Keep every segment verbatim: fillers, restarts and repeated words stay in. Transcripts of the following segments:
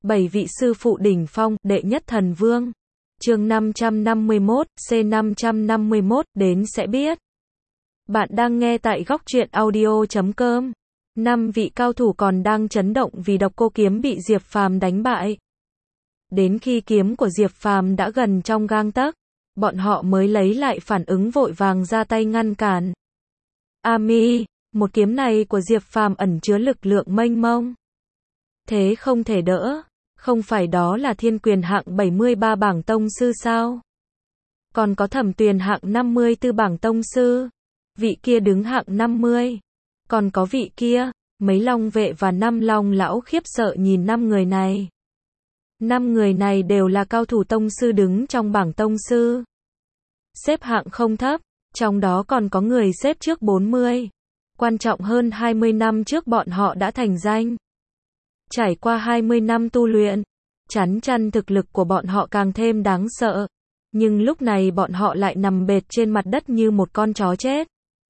Bảy vị sư phụ đỉnh phong, đệ nhất thần vương. Chương năm trăm năm mươi mốt, C năm trăm năm mươi mốt, đến sẽ biết. Bạn đang nghe tại góc truyện audio chấm com. Năm vị cao thủ còn đang chấn động vì độc cô kiếm bị Diệp Phàm đánh bại. Đến khi kiếm của Diệp Phàm đã gần trong gang tấc, bọn họ mới lấy lại phản ứng, vội vàng ra tay ngăn cản. Ami, một kiếm này của Diệp Phàm ẩn chứa lực lượng mênh mông. Thế không thể đỡ, không phải đó là Thiên Quyền hạng bảy mươi ba bảng tông sư sao? Còn có Thẩm Tuyền hạng năm mươi tư bảng tông sư, vị kia đứng hạng năm mươi. Còn có vị kia, mấy long vệ và năm long lão khiếp sợ nhìn năm người này. Năm người này đều là cao thủ tông sư đứng trong bảng tông sư. Xếp hạng không thấp, trong đó còn có người xếp trước bốn mươi. Quan trọng hơn, hai mươi năm trước bọn họ đã thành danh. Trải qua hai mươi năm tu luyện, chắn chắn thực lực của bọn họ càng thêm đáng sợ. Nhưng lúc này bọn họ lại nằm bệt trên mặt đất như một con chó chết.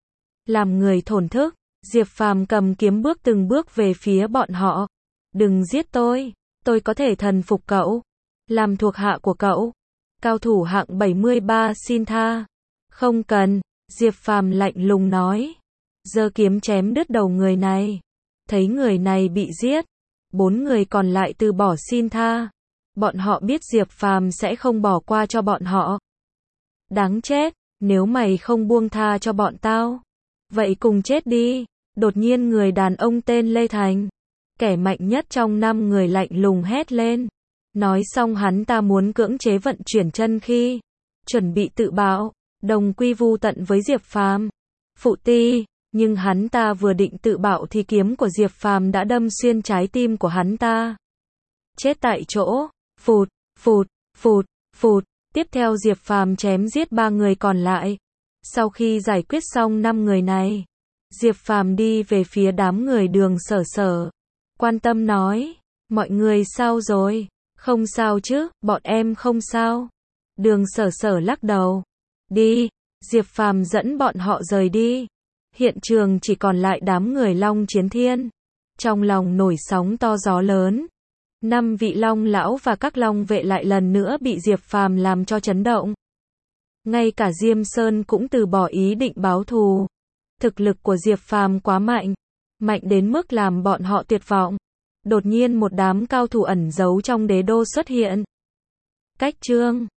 Làm người thổn thức, Diệp Phàm cầm kiếm bước từng bước về phía bọn họ. Đừng giết tôi, tôi có thể thần phục cậu, làm thuộc hạ của cậu. Cao thủ hạng bảy mươi ba xin tha. Không cần, Diệp Phàm lạnh lùng nói. Giơ kiếm chém đứt đầu người này. Thấy người này bị giết, bốn người còn lại từ bỏ xin tha. Bọn họ biết Diệp Phàm sẽ không bỏ qua cho bọn họ. Đáng chết, nếu mày không buông tha cho bọn tao, vậy cùng chết đi. Đột nhiên người đàn ông tên Lê Thành, kẻ mạnh nhất trong năm người, lạnh lùng hét lên. Nói xong hắn ta muốn cưỡng chế vận chuyển chân khí, chuẩn bị tự bạo, đồng quy vu tận với Diệp Phàm. Phụ ti, nhưng hắn ta vừa định tự bạo thì kiếm của Diệp Phàm đã đâm xuyên trái tim của hắn ta. Chết tại chỗ. Phụt, phụt, phụt, phụt. Tiếp theo Diệp Phàm chém giết ba người còn lại. Sau khi giải quyết xong năm người này, Diệp Phàm đi về phía đám người Đường Sở Sở, quan tâm nói, mọi người sao rồi? Không sao chứ, bọn em không sao. Đường Sở Sở lắc đầu. Đi. Diệp Phàm dẫn bọn họ rời đi. Hiện trường chỉ còn lại đám người Long Chiến Thiên. Trong lòng nổi sóng to gió lớn. Năm vị long lão và các long vệ lại lần nữa bị Diệp Phàm làm cho chấn động. Ngay cả Diêm Sơn cũng từ bỏ ý định báo thù. Thực lực của Diệp Phàm quá mạnh, mạnh đến mức làm bọn họ tuyệt vọng. Đột nhiên một đám cao thủ ẩn giấu trong đế đô xuất hiện. Cách chương